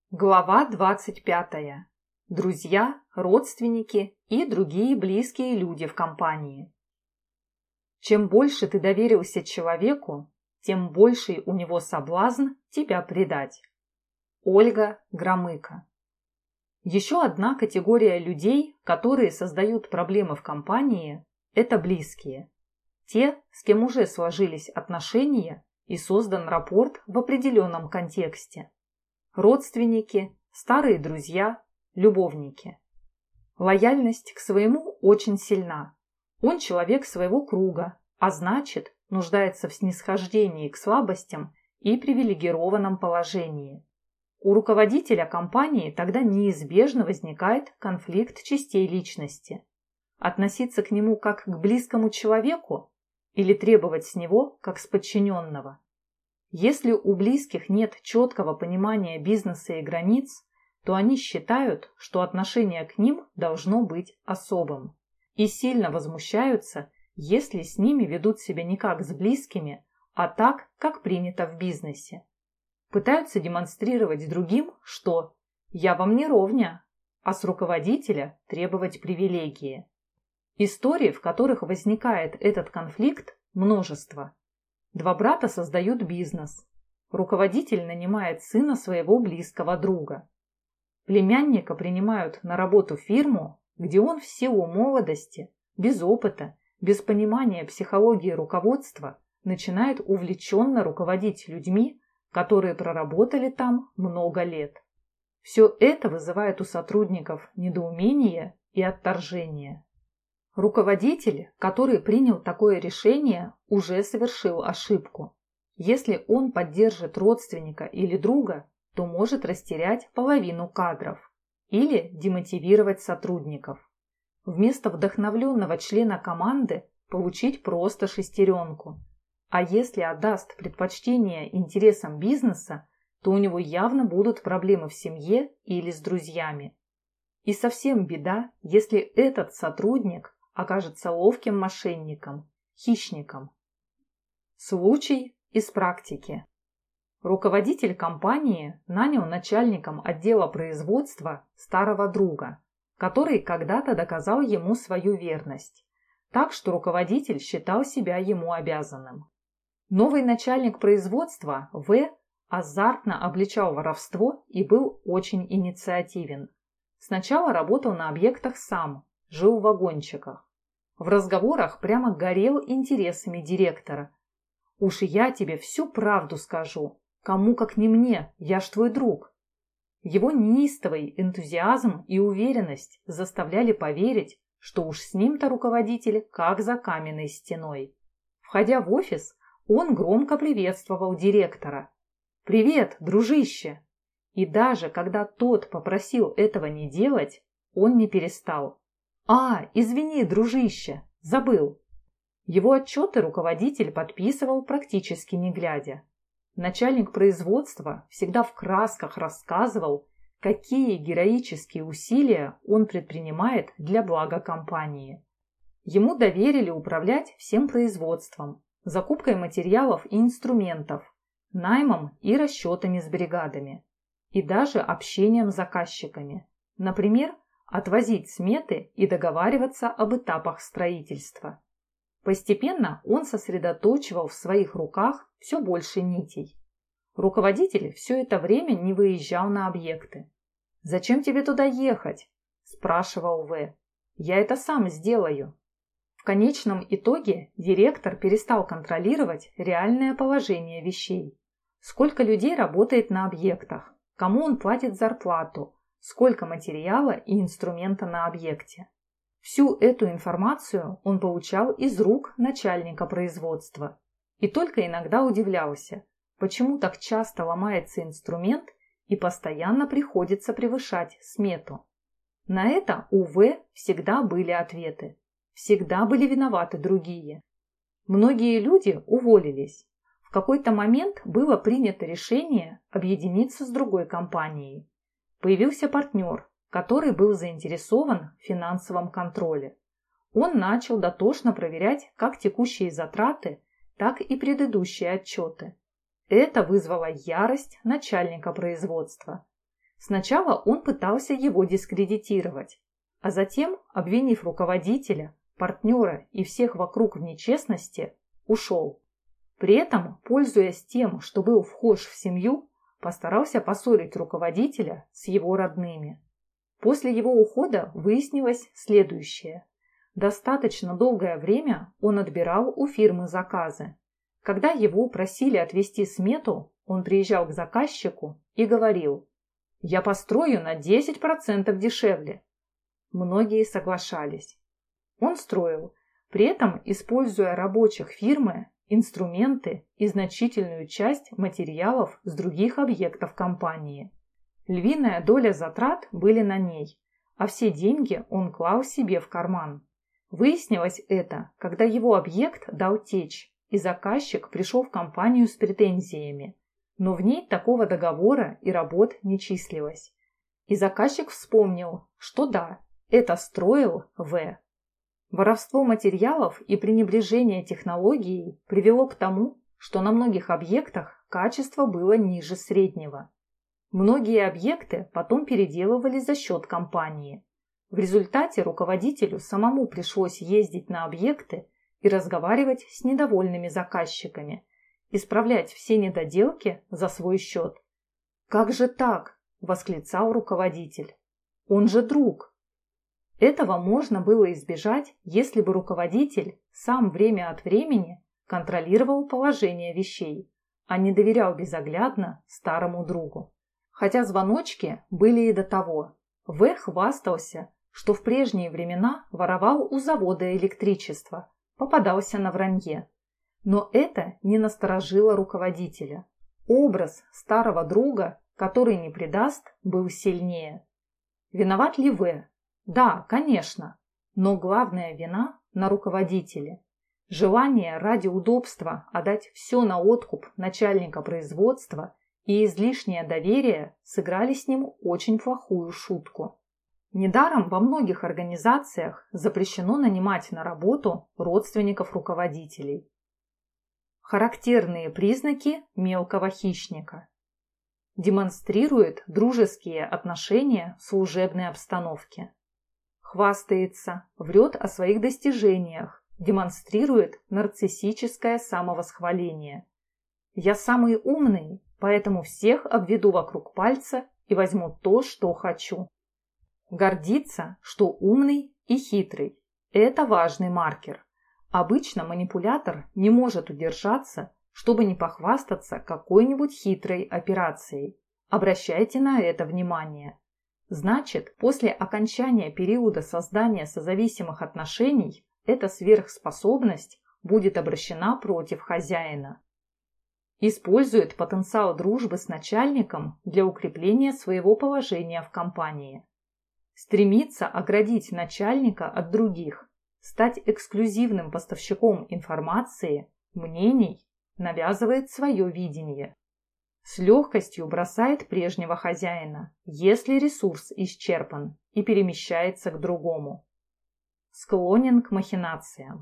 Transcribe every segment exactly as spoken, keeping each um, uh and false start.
Глава двадцать пятая. Друзья, родственники и другие близкие люди в компании. Чем больше ты доверился человеку, тем больший у него соблазн тебя предать. Ольга Громыко. Еще одна категория людей, которые создают проблемы в компании, это близкие. Те, с кем уже сложились отношения и создан рапорт в определенном контексте. Родственники, старые друзья, любовники. Лояльность к своему очень сильна. Он человек своего круга, а значит, нуждается в снисхождении к слабостям и привилегированном положении. У руководителя компании тогда неизбежно возникает конфликт частей личности. Относиться к нему как к близкому человеку или требовать с него как с подчиненного. Если у близких нет четкого понимания бизнеса и границ, то они считают, что отношение к ним должно быть особым, и сильно возмущаются, если с ними ведут себя не как с близкими, а так, как принято в бизнесе. Пытаются демонстрировать другим, что «я вам не ровня», а с руководителя требовать привилегии. Историй, в которых возникает этот конфликт, множество. Два брата создают бизнес. Руководитель нанимает сына своего близкого друга. Племянника принимают на работу в фирму, где он в силу молодости, без опыта, без понимания психологии руководства, начинает увлеченно руководить людьми, которые проработали там много лет. Все это вызывает у сотрудников недоумение и отторжение. Руководитель, который принял такое решение, уже совершил ошибку. Если он поддержит родственника или друга, то может растерять половину кадров или демотивировать сотрудников. Вместо вдохновленного члена команды получить просто шестеренку. А если отдаст предпочтение интересам бизнеса, то у него явно будут проблемы в семье или с друзьями. И совсем беда, если этот сотрудник окажется ловким мошенником, хищником. Случай из практики. Руководитель компании нанял начальником отдела производства старого друга, который когда-то доказал ему свою верность, так что руководитель считал себя ему обязанным. Новый начальник производства В. азартно обличал воровство и был очень инициативен. Сначала работал на объектах сам, жил в вагончиках. В разговорах прямо горел интересами директора. «Уж я тебе всю правду скажу. Кому как не мне, я ж твой друг». Его неистовый энтузиазм и уверенность заставляли поверить, что уж с ним-то руководитель как за каменной стеной. Входя в офис, он громко приветствовал директора. «Привет, дружище!» И даже когда тот попросил этого не делать, он не перестал. «А, извини, дружище, забыл». Его отчеты руководитель подписывал практически не глядя. Начальник производства всегда в красках рассказывал, какие героические усилия он предпринимает для блага компании. Ему доверили управлять всем производством, закупкой материалов и инструментов, наймом и расчетами с бригадами, и даже общением с заказчиками. Например, отвозить сметы и договариваться об этапах строительства. Постепенно он сосредоточивал в своих руках все больше нитей. Руководитель все это время не выезжал на объекты. «Зачем тебе туда ехать?» – спрашивал В. «Я это сам сделаю». В конечном итоге директор перестал контролировать реальное положение вещей. Сколько людей работает на объектах, кому он платит зарплату, сколько материала и инструмента на объекте. Всю эту информацию он получал из рук начальника производства. И только иногда удивлялся, почему так часто ломается инструмент и постоянно приходится превышать смету. На это у В всегда были ответы. Всегда были виноваты другие. Многие люди уволились. В какой-то момент было принято решение объединиться с другой компанией. Появился партнер, который был заинтересован в финансовом контроле. Он начал дотошно проверять как текущие затраты, так и предыдущие отчеты. Это вызвало ярость начальника производства. Сначала он пытался его дискредитировать, а затем, обвинив руководителя, партнера и всех вокруг в нечестности, ушел. При этом, пользуясь тем, что был вхож в семью, постарался поссорить руководителя с его родными. После его ухода выяснилось следующее. Достаточно долгое время он отбирал у фирмы заказы. Когда его просили отвести смету, он приезжал к заказчику и говорил: «Я построю на десять процентов дешевле». Многие соглашались. Он строил, при этом используя рабочих фирмы, инструменты и значительную часть материалов с других объектов компании. Львиная доля затрат были на ней, а все деньги он клал себе в карман. Выяснилось это, когда его объект дал течь, и заказчик пришел в компанию с претензиями, но в ней такого договора и работ не числилось. И заказчик вспомнил, что да, это строил В. Воровство материалов и пренебрежение технологией привело к тому, что на многих объектах качество было ниже среднего. Многие объекты потом переделывали за счет компании. В результате руководителю самому пришлось ездить на объекты и разговаривать с недовольными заказчиками, исправлять все недоделки за свой счет. «Как же так?» – восклицал руководитель. «Он же друг!» Этого можно было избежать, если бы руководитель сам время от времени контролировал положение вещей, а не доверял безоглядно старому другу. Хотя звоночки были и до того. В. хвастался, что в прежние времена воровал у завода электричество, попадался на вранье. Но это не насторожило руководителя. Образ старого друга, который не предаст, был сильнее. Виноват ли В? Да, конечно, но главная вина на руководителе. Желание ради удобства отдать все на откуп начальника производства и излишнее доверие сыграли с ним очень плохую шутку. Недаром во многих организациях запрещено нанимать на работу родственников руководителей. Характерные признаки мелкого хищника. Демонстрирует дружеские отношения в служебной обстановке. Хвастается, врет о своих достижениях, демонстрирует нарциссическое самовосхваление. «Я самый умный, поэтому всех обведу вокруг пальца и возьму то, что хочу». Гордится, что умный и хитрый. Это важный маркер. Обычно манипулятор не может удержаться, чтобы не похвастаться какой-нибудь хитрой операцией. Обращайте на это внимание. Значит, после окончания периода создания созависимых отношений эта сверхспособность будет обращена против хозяина. Использует потенциал дружбы с начальником для укрепления своего положения в компании. Стремится оградить начальника от других, стать эксклюзивным поставщиком информации, мнений, навязывает свое видение. С легкостью бросает прежнего хозяина, если ресурс исчерпан, и перемещается к другому. Склонен к махинациям.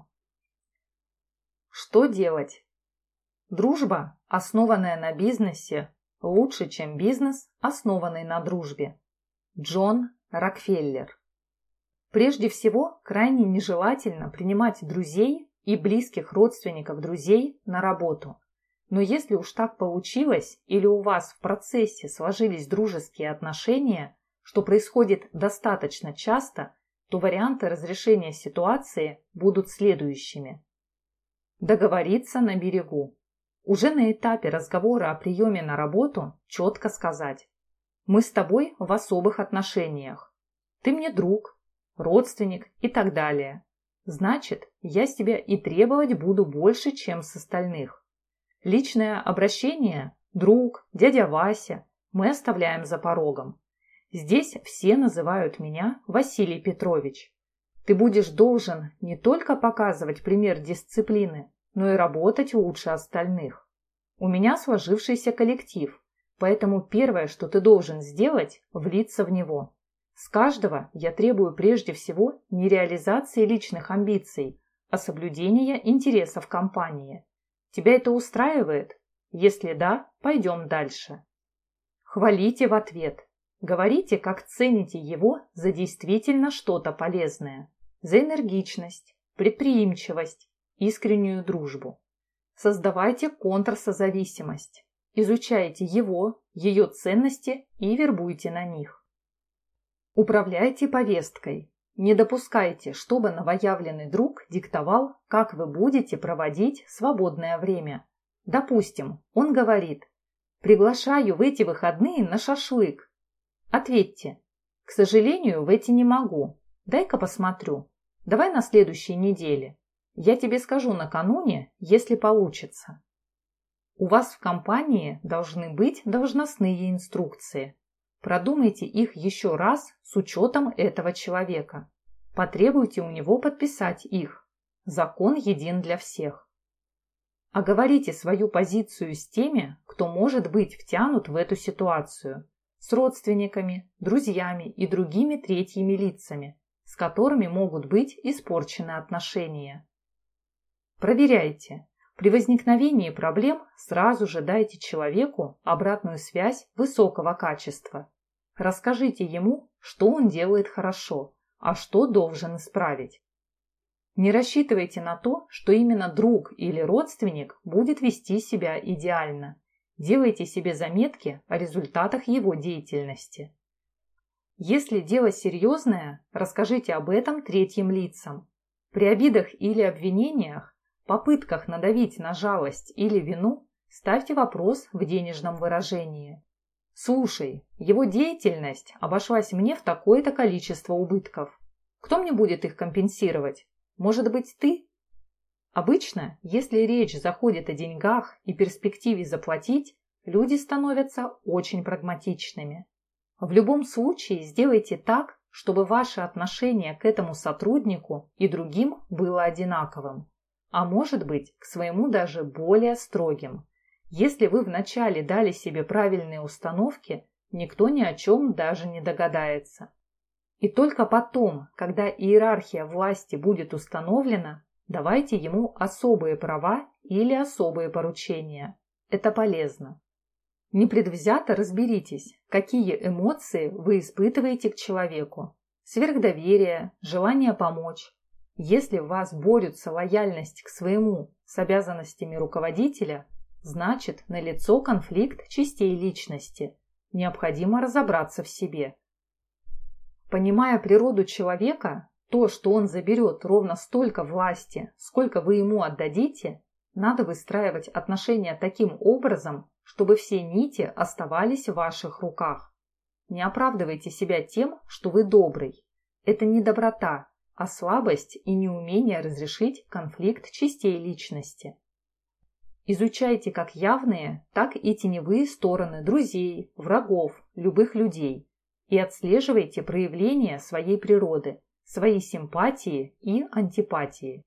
Что делать? Дружба, основанная на бизнесе, лучше, чем бизнес, основанный на дружбе. Джон Рокфеллер. Прежде всего, крайне нежелательно принимать друзей и близких родственников друзей на работу. Но если уж так получилось, или у вас в процессе сложились дружеские отношения, что происходит достаточно часто, то варианты разрешения ситуации будут следующими. Договориться на берегу. Уже на этапе разговора о приеме на работу четко сказать: «Мы с тобой в особых отношениях. Ты мне друг, родственник и так далее. Значит, я с тебя и требовать буду больше, чем с остальных. Личное обращение, друг, дядя Вася, мы оставляем за порогом. Здесь все называют меня Василий Петрович. Ты будешь должен не только показывать пример дисциплины, но и работать лучше остальных. У меня сложившийся коллектив, поэтому первое, что ты должен сделать, влиться в него. С каждого я требую прежде всего не реализации личных амбиций, а соблюдения интересов компании. Тебя это устраивает? Если да, пойдем дальше». Хвалите в ответ. Говорите, как цените его за действительно что-то полезное, за энергичность, предприимчивость, искреннюю дружбу. Создавайте контрсозависимость, изучайте его, ее ценности и вербуйте на них. Управляйте повесткой. Не допускайте, чтобы новоявленный друг диктовал, как вы будете проводить свободное время. Допустим, он говорит: «Приглашаю в эти выходные на шашлык». Ответьте: «К сожалению, в эти не могу. Дай-ка посмотрю. Давай на следующей неделе. Я тебе скажу накануне, если получится». У вас в компании должны быть должностные инструкции. Продумайте их еще раз с учетом этого человека. Потребуйте у него подписать их. Закон един для всех. Оговорите свою позицию с теми, кто может быть втянут в эту ситуацию, с родственниками, друзьями и другими третьими лицами, с которыми могут быть испорчены отношения. Проверяйте. При возникновении проблем сразу же дайте человеку обратную связь высокого качества. Расскажите ему, что он делает хорошо, а что должен исправить. Не рассчитывайте на то, что именно друг или родственник будет вести себя идеально. Делайте себе заметки о результатах его деятельности. Если дело серьезное, расскажите об этом третьим лицам. При обидах или обвинениях, попытках надавить на жалость или вину, ставьте вопрос в денежном выражении. «Слушай, его деятельность обошлась мне в такое-то количество убытков. Кто мне будет их компенсировать? Может быть, ты?» Обычно, если речь заходит о деньгах и перспективе заплатить, люди становятся очень прагматичными. В любом случае сделайте так, чтобы ваше отношение к этому сотруднику и другим было одинаковым, а может быть, к своему даже более строгим. Если вы вначале дали себе правильные установки, никто ни о чем даже не догадается. И только потом, когда иерархия власти будет установлена, давайте ему особые права или особые поручения. Это полезно. Непредвзято разберитесь, какие эмоции вы испытываете к человеку. Сверхдоверие, желание помочь. Если в вас борются лояльность к своему с обязанностями руководителя, значит, налицо конфликт частей личности. Необходимо разобраться в себе. Понимая природу человека, то, что он заберет ровно столько власти, сколько вы ему отдадите, надо выстраивать отношения таким образом, чтобы все нити оставались в ваших руках. Не оправдывайте себя тем, что вы добрый. Это не доброта, а слабость и неумение разрешить конфликт частей личности. Изучайте как явные, так и теневые стороны друзей, врагов, любых людей и отслеживайте проявления своей природы, свои симпатии и антипатии.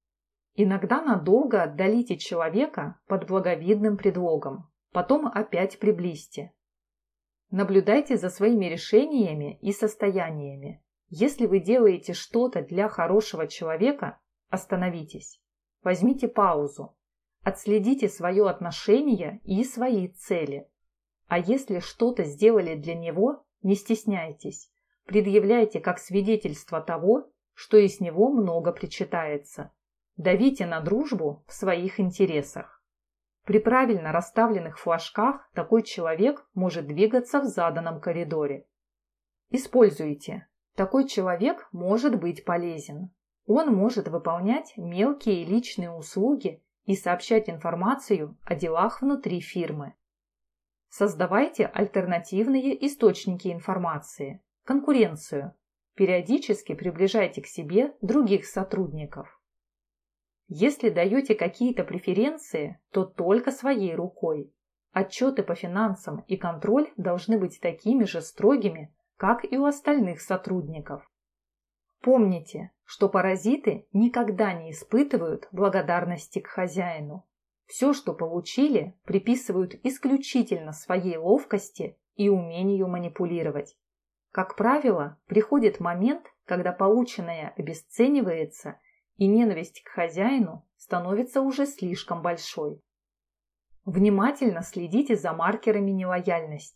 Иногда надолго отдалите человека под благовидным предлогом, потом опять приблизьте. Наблюдайте за своими решениями и состояниями. Если вы делаете что-то для хорошего человека, остановитесь. Возьмите паузу. Отследите свое отношение и свои цели. А если что-то сделали для него, не стесняйтесь. Предъявляйте как свидетельство того, что из него много причитается. Давите на дружбу в своих интересах. При правильно расставленных флажках такой человек может двигаться в заданном коридоре. Используйте. Такой человек может быть полезен. Он может выполнять мелкие личные услуги и сообщать информацию о делах внутри фирмы. Создавайте альтернативные источники информации, конкуренцию. Периодически приближайте к себе других сотрудников. Если даете какие-то преференции, то только своей рукой. Отчеты по финансам и контроль должны быть такими же строгими, как и у остальных сотрудников. Помните, что паразиты никогда не испытывают благодарности к хозяину. Все, что получили, приписывают исключительно своей ловкости и умению манипулировать. Как правило, приходит момент, когда полученное обесценивается, и ненависть к хозяину становится уже слишком большой. Внимательно следите за маркерами нелояльности.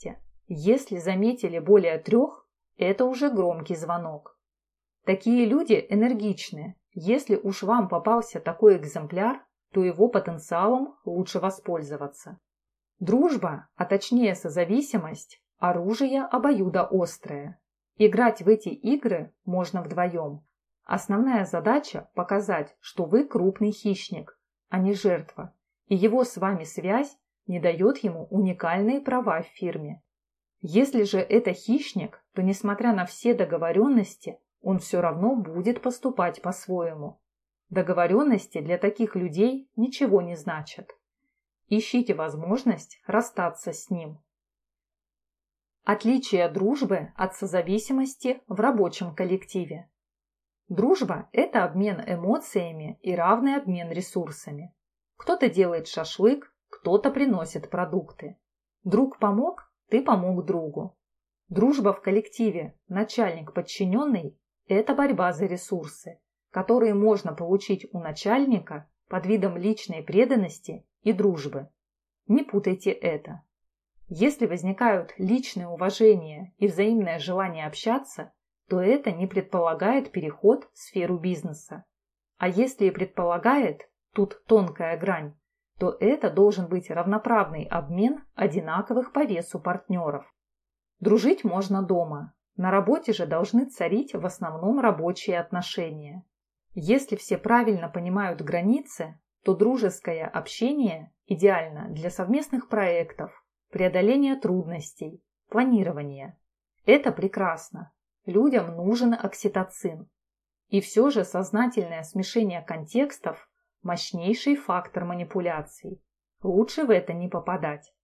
Если заметили более трех, это уже громкий звонок. Такие люди энергичны. Если уж вам попался такой экземпляр, то его потенциалом лучше воспользоваться. Дружба, а точнее созависимость, оружие обоюдоострое. Играть в эти игры можно вдвоем. Основная задача – показать, что вы крупный хищник, а не жертва, и его с вами связь не дает ему уникальные права в фирме. Если же это хищник, то, несмотря на все договоренности, он все равно будет поступать по-своему. Договоренности для таких людей ничего не значат. Ищите возможность расстаться с ним. Отличие дружбы от созависимости в рабочем коллективе. Дружба – это обмен эмоциями и равный обмен ресурсами. Кто-то делает шашлык, кто-то приносит продукты. Друг помог, ты помог другу. Дружба в коллективе начальник-подчиненный – это борьба за ресурсы, которые можно получить у начальника под видом личной преданности и дружбы. Не путайте это. Если возникают личное уважение и взаимное желание общаться, то это не предполагает переход в сферу бизнеса. А если и предполагает, тут тонкая грань, то это должен быть равноправный обмен одинаковых по весу партнеров. Дружить можно дома, на работе же должны царить в основном рабочие отношения. Если все правильно понимают границы, то дружеское общение идеально для совместных проектов, преодоления трудностей, планирования. Это прекрасно. Людям нужен окситоцин. И все же сознательное смешение контекстов – мощнейший фактор манипуляций. Лучше в это не попадать.